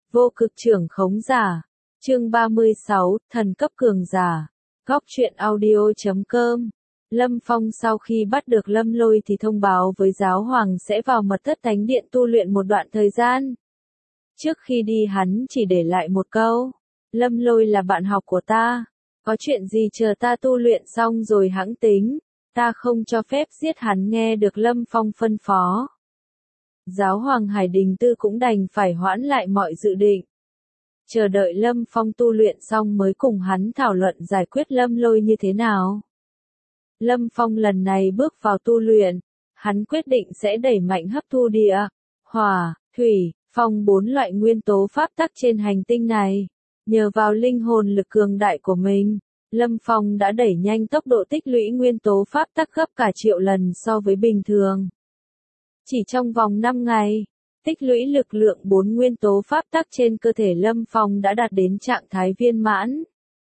Vô cực trưởng khống giả. Chương 36, thần cấp cường giả. Góc truyện audio.com. Lâm Phong sau khi bắt được Lâm Lôi thì thông báo với giáo hoàng sẽ vào mật thất thánh điện tu luyện một đoạn thời gian. Trước khi đi hắn chỉ để lại một câu. Lâm Lôi là bạn học của ta. Có chuyện gì chờ ta tu luyện xong rồi hẵng tính. Ta không cho phép giết hắn, nghe được Lâm Phong phân phó. Giáo hoàng Hải Đình Tư cũng đành phải hoãn lại mọi dự định. Chờ đợi Lâm Phong tu luyện xong mới cùng hắn thảo luận giải quyết Lâm Lôi như thế nào. Lâm Phong lần này bước vào tu luyện, hắn quyết định sẽ đẩy mạnh hấp thu địa, hỏa, thủy, phong 4 loại nguyên tố pháp tắc trên hành tinh này. Nhờ vào linh hồn lực cường đại của mình, Lâm Phong đã đẩy nhanh tốc độ tích lũy nguyên tố pháp tắc gấp cả triệu lần so với bình thường. Chỉ trong vòng 5 ngày, tích lũy lực lượng 4 nguyên tố pháp tắc trên cơ thể Lâm Phong đã đạt đến trạng thái viên mãn.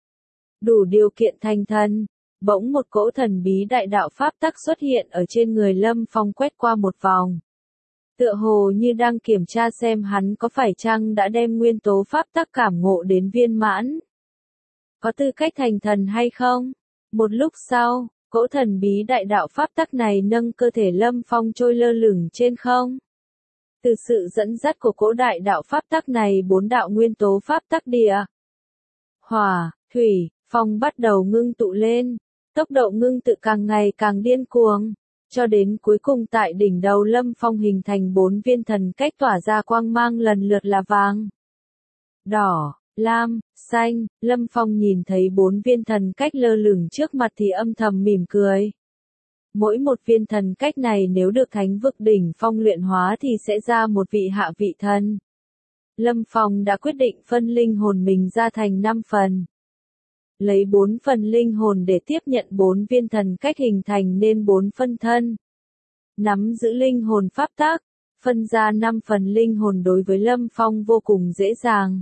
Đủ điều kiện thành thần, bỗng một cỗ thần bí đại đạo pháp tắc xuất hiện ở trên người Lâm Phong quét qua một vòng. Tựa hồ như đang kiểm tra xem hắn có phải chăng đã đem nguyên tố pháp tắc cảm ngộ đến viên mãn. Có tư cách thành thần hay không? Một lúc sau, cỗ thần bí đại đạo pháp tắc này nâng cơ thể Lâm Phong trôi lơ lửng trên không. Từ sự dẫn dắt của cỗ đại đạo pháp tắc này 4 đạo nguyên tố pháp tắc địa, hỏa, thủy, phong bắt đầu ngưng tụ lên. Tốc độ ngưng tụ càng ngày càng điên cuồng, cho đến cuối cùng tại đỉnh đầu Lâm Phong hình thành 4 viên thần cách tỏa ra quang mang lần lượt là vàng, đỏ, lam, xanh. Lâm Phong nhìn thấy 4 viên thần cách lơ lửng trước mặt thì âm thầm mỉm cười. Mỗi một viên thần cách này nếu được thánh vực đỉnh phong luyện hóa thì sẽ ra một vị hạ vị thần. Lâm Phong đã quyết định phân linh hồn mình ra thành 5 phần. Lấy 4 phần linh hồn để tiếp nhận 4 viên thần cách hình thành nên 4 phân thân. Nắm giữ linh hồn pháp tắc, phân ra 5 phần linh hồn đối với Lâm Phong vô cùng dễ dàng.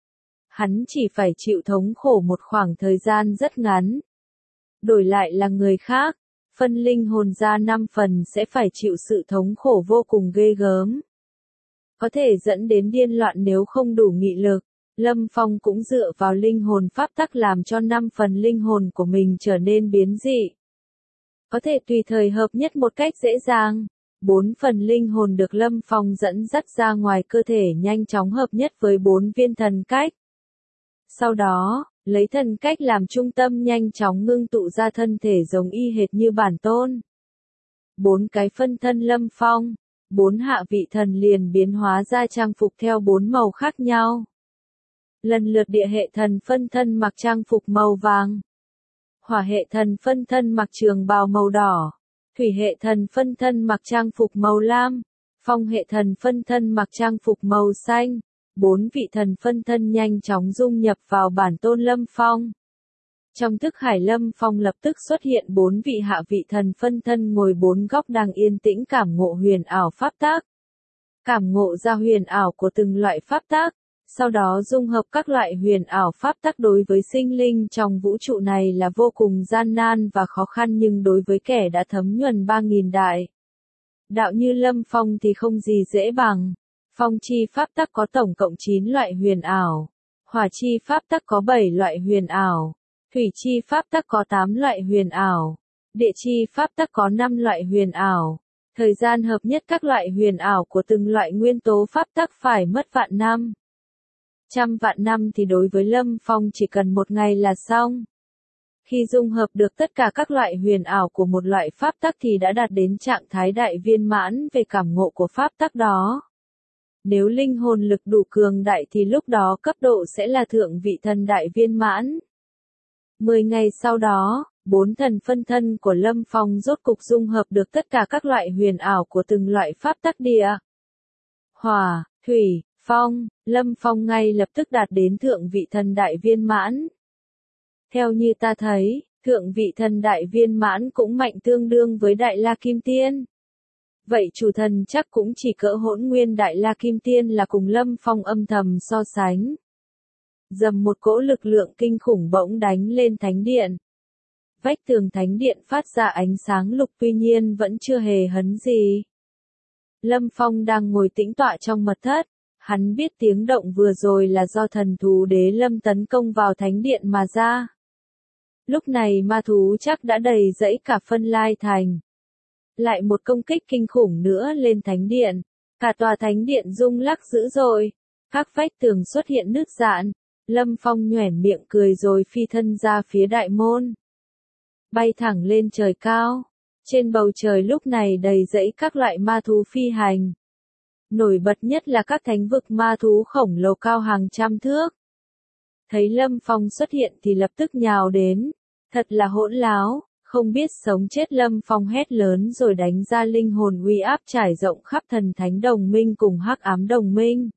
Hắn chỉ phải chịu thống khổ một khoảng thời gian rất ngắn. Đổi lại là người khác, phân linh hồn ra 5 phần sẽ phải chịu sự thống khổ vô cùng ghê gớm. Có thể dẫn đến điên loạn nếu không đủ nghị lực. Lâm Phong cũng dựa vào linh hồn pháp tắc làm cho 5 phần linh hồn của mình trở nên biến dị. Có thể tùy thời hợp nhất một cách dễ dàng. 4 phần linh hồn được Lâm Phong dẫn dắt ra ngoài cơ thể nhanh chóng hợp nhất với 4 viên thần cách. Sau đó, lấy thần cách làm trung tâm nhanh chóng ngưng tụ ra thân thể giống y hệt như bản tôn. 4 cái phân thân Lâm Phong, 4 hạ vị thần liền biến hóa ra trang phục theo 4 màu khác nhau. Lần lượt địa hệ thần phân thân mặc trang phục màu vàng, hỏa hệ thần phân thân mặc trường bào màu đỏ, thủy hệ thần phân thân mặc trang phục màu lam, phong hệ thần phân thân mặc trang phục màu xanh. 4 vị thần phân thân nhanh chóng dung nhập vào bản tôn Lâm Phong. Trong thức hải Lâm Phong lập tức xuất hiện 4 vị hạ vị thần phân thân ngồi 4 góc đang yên tĩnh cảm ngộ huyền ảo pháp tắc. Cảm ngộ ra huyền ảo của từng loại pháp tắc. Sau đó dung hợp các loại huyền ảo pháp tắc đối với sinh linh trong vũ trụ này là vô cùng gian nan và khó khăn, nhưng đối với kẻ đã thấm nhuần 3.000 đại đạo như Lâm Phong thì không gì dễ bằng. Phong chi pháp tắc có tổng cộng 9 loại huyền ảo. Hỏa chi pháp tắc có 7 loại huyền ảo. Thủy chi pháp tắc có 8 loại huyền ảo. Địa chi pháp tắc có 5 loại huyền ảo. Thời gian hợp nhất các loại huyền ảo của từng loại nguyên tố pháp tắc phải mất vạn năm. 100 vạn năm thì đối với Lâm Phong chỉ cần một ngày là xong. Khi dung hợp được tất cả các loại huyền ảo của một loại pháp tắc thì đã đạt đến trạng thái đại viên mãn về cảm ngộ của pháp tắc đó. Nếu linh hồn lực đủ cường đại thì lúc đó cấp độ sẽ là thượng vị thần đại viên mãn. 10 ngày sau đó, 4 thần phân thân của Lâm Phong rốt cục dung hợp được tất cả các loại huyền ảo của từng loại pháp tắc địa, hỏa, thủy, phong. Lâm Phong ngay lập tức đạt đến thượng vị thần đại viên mãn. Theo như ta thấy, thượng vị thần đại viên mãn cũng mạnh tương đương với Đại La Kim Tiên. Vậy chủ thần chắc cũng chỉ cỡ Hỗn Nguyên Đại La Kim Tiên là cùng Lâm Phong âm thầm so sánh. Dầm một cỗ lực lượng kinh khủng bỗng đánh lên thánh điện. Vách tường thánh điện phát ra ánh sáng lục, tuy nhiên vẫn chưa hề hấn gì. Lâm Phong đang ngồi tĩnh tọa trong mật thất. Hắn biết tiếng động vừa rồi là do thần thú đế lâm tấn công vào thánh điện mà ra. Lúc này ma thú chắc đã đầy dẫy cả Phân Lai Thành. Lại một công kích kinh khủng nữa lên thánh điện. Cả tòa thánh điện rung lắc dữ dội. Các vách tường xuất hiện nứt rạn. Lâm Phong nhoẻn miệng cười rồi phi thân ra phía đại môn. Bay thẳng lên trời cao. Trên bầu trời lúc này đầy dẫy các loại ma thú phi hành. Nổi bật nhất là các thánh vực ma thú khổng lồ cao hàng trăm thước. Thấy Lâm Phong xuất hiện thì lập tức nhào đến. Thật là hỗn láo, không biết sống chết Lâm Phong hét lớn rồi đánh ra linh hồn uy áp trải rộng khắp thần thánh đồng minh cùng hắc ám đồng minh.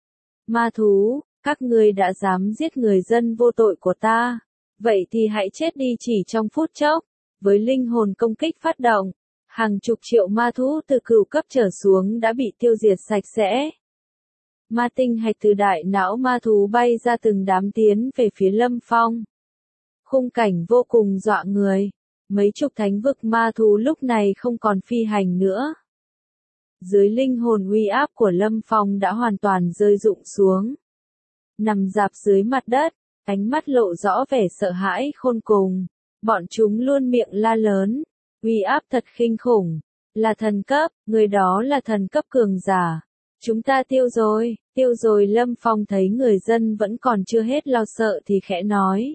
Ma thú, các ngươi đã dám giết người dân vô tội của ta. Vậy thì hãy chết đi chỉ trong phút chốc. Với linh hồn công kích phát động, hàng chục triệu ma thú từ cửu cấp trở xuống đã bị tiêu diệt sạch sẽ. Ma tinh hạch từ đại não ma thú bay ra từng đám tiến về phía Lâm Phong. Khung cảnh vô cùng dọa người. Mấy chục thánh vực ma thú lúc này không còn phi hành nữa. Dưới linh hồn uy áp của Lâm Phong đã hoàn toàn rơi rụng xuống. Nằm rạp dưới mặt đất, ánh mắt lộ rõ vẻ sợ hãi khôn cùng. Bọn chúng luôn miệng la lớn. Uy áp thật kinh khủng. Là thần cấp, người đó là thần cấp cường giả. Chúng ta tiêu rồi Lâm Phong thấy người dân vẫn còn chưa hết lo sợ thì khẽ nói.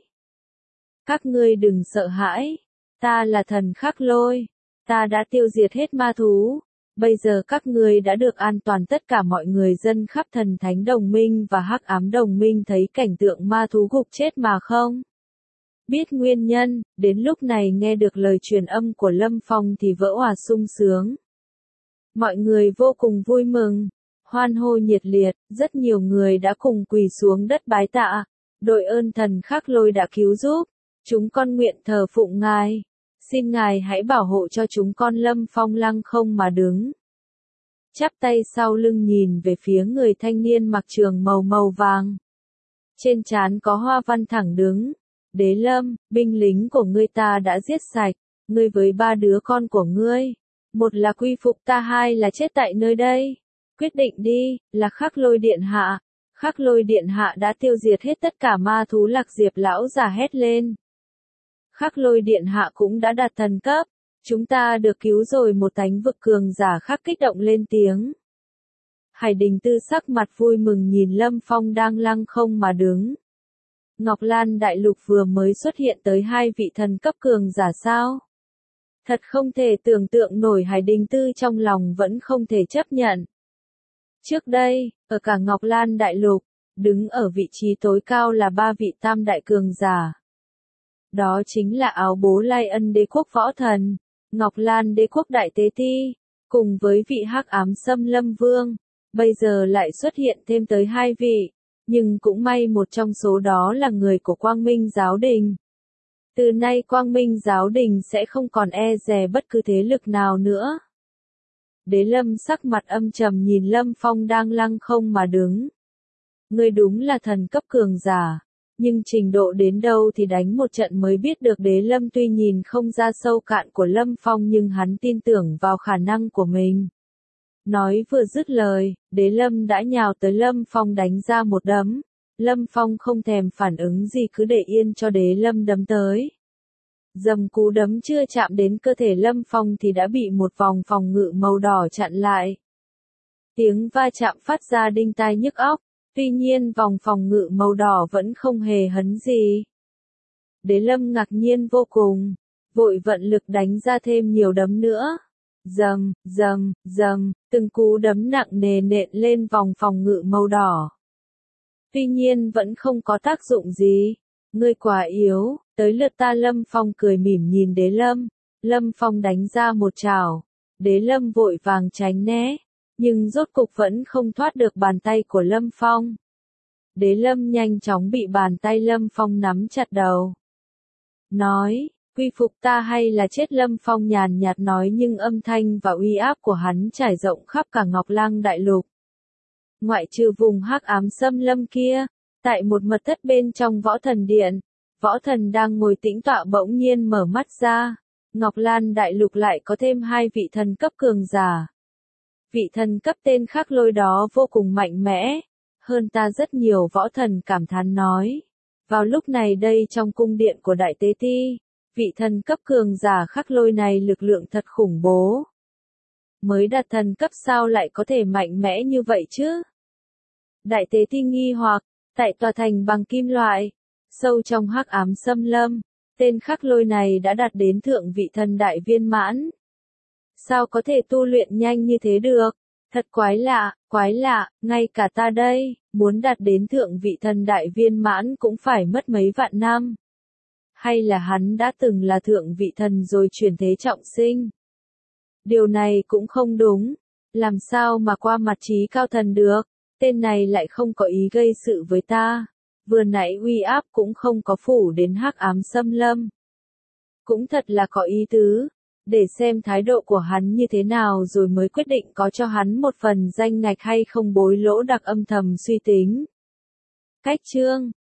Các ngươi đừng sợ hãi. Ta là thần khắc lôi. Ta đã tiêu diệt hết ma thú. Bây giờ các ngươi đã được an toàn. Tất cả mọi người dân khắp thần thánh đồng minh và hắc ám đồng minh thấy cảnh tượng ma thú gục chết mà không biết nguyên nhân. Đến lúc này nghe được lời truyền âm của Lâm Phong thì vỡ òa sung sướng. Mọi người vô cùng vui mừng, hoan hô nhiệt liệt, rất nhiều người đã cùng quỳ xuống đất bái tạ. Đội ơn thần khắc lôi đã cứu giúp. Chúng con nguyện thờ phụng ngài. Xin ngài hãy bảo hộ cho chúng con. Lâm Phong lăng không mà đứng. Chắp tay sau lưng nhìn về phía người thanh niên mặc trường màu vàng. Trên trán có hoa văn thẳng đứng. Đế Lâm, binh lính của ngươi ta đã giết sạch. Ngươi với 3 đứa con của ngươi. Một là quy phục ta, 2 là chết tại nơi đây. Quyết định đi, là Khắc Lôi Điện Hạ. Khắc Lôi Điện Hạ đã tiêu diệt hết tất cả ma thú. Lạc Diệp lão già hét lên. Khắc Lôi Điện Hạ cũng đã đạt thần cấp. Chúng ta được cứu rồi. Một thánh vực cường giả khác kích động lên tiếng. Hải Đình Tư sắc mặt vui mừng nhìn Lâm Phong đang lăng không mà đứng. Ngọc Lan Đại Lục vừa mới xuất hiện tới 2 vị thần cấp cường giả sao? Thật không thể tưởng tượng nổi. Hải Đình Tư trong lòng vẫn không thể chấp nhận. Trước đây, ở cả Ngọc Lan Đại Lục, đứng ở vị trí tối cao là 3 vị tam đại cường giả. Đó chính là áo bố Lai Ân Đế quốc võ thần, Ngọc Lan Đế quốc đại tế ti, cùng với vị hắc ám Xâm Lâm Vương. Bây giờ lại xuất hiện thêm tới 2 vị, nhưng cũng may một trong số đó là người của Quang Minh Giáo Đình. Từ nay Quang Minh Giáo Đình sẽ không còn e dè bất cứ thế lực nào nữa. Đế Lâm sắc mặt âm trầm nhìn Lâm Phong đang lăng không mà đứng. Ngươi đúng là thần cấp cường giả, nhưng trình độ đến đâu thì đánh một trận mới biết được. Đế Lâm tuy nhìn không ra sâu cạn của Lâm Phong nhưng hắn tin tưởng vào khả năng của mình. Nói vừa dứt lời, Đế Lâm đã nhào tới Lâm Phong đánh ra một đấm. Lâm Phong không thèm phản ứng gì cứ để yên cho Đế Lâm đấm tới. Dầm cú đấm chưa chạm đến cơ thể Lâm Phong thì đã bị một vòng phòng ngự màu đỏ chặn lại. Tiếng va chạm phát ra đinh tai nhức óc, tuy nhiên vòng phòng ngự màu đỏ vẫn không hề hấn gì. Đế Lâm ngạc nhiên vô cùng, vội vận lực đánh ra thêm nhiều đấm nữa. Dầm, từng cú đấm nặng nề nện lên vòng phòng ngự màu đỏ. Tuy nhiên vẫn không có tác dụng gì. Ngươi quá yếu, tới lượt ta. Lâm Phong cười mỉm nhìn Đế Lâm. Lâm Phong đánh ra một chảo. Đế Lâm vội vàng tránh né, nhưng rốt cục vẫn không thoát được bàn tay của Lâm Phong. Đế Lâm nhanh chóng bị bàn tay Lâm Phong nắm chặt đầu. Nói, quy phục ta hay là chết? Lâm Phong nhàn nhạt nói, nhưng âm thanh và uy áp của hắn trải rộng khắp cả Ngọc Lang Đại Lục. Ngoại trừ vùng hắc ám xâm lâm kia, tại một mật thất bên trong Võ Thần Điện, Võ Thần đang ngồi tĩnh tọa bỗng nhiên mở mắt ra. Ngọc Lan Đại Lục lại có thêm 2 vị thần cấp cường giả. Vị thần cấp tên Khắc Lôi đó vô cùng mạnh mẽ, hơn ta rất nhiều, võ thần cảm thán nói. Vào lúc này đây trong cung điện của Đại Tế Ti, vị thần cấp cường giả Khắc Lôi này lực lượng thật khủng bố. Mới đạt thần cấp sao lại có thể mạnh mẽ như vậy chứ? Đại Tế Ti nghi hoặc, tại tòa thành bằng kim loại, sâu trong hắc ám xâm lâm, tên Khắc Lôi này đã đạt đến thượng vị thần đại viên mãn. Sao có thể tu luyện nhanh như thế được? Thật quái lạ, ngay cả ta đây, muốn đạt đến thượng vị thần đại viên mãn cũng phải mất mấy vạn năm. Hay là hắn đã từng là thượng vị thần rồi chuyển thế trọng sinh? Điều này cũng không đúng, làm sao mà qua mặt trí cao thần được, tên này lại không có ý gây sự với ta, vừa nãy uy áp cũng không có phủ đến hắc ám xâm lâm. Cũng thật là có ý tứ, để xem thái độ của hắn như thế nào rồi mới quyết định có cho hắn một phần danh ngạch hay không. Bối Lỗ Đặc âm thầm suy tính. Cách chương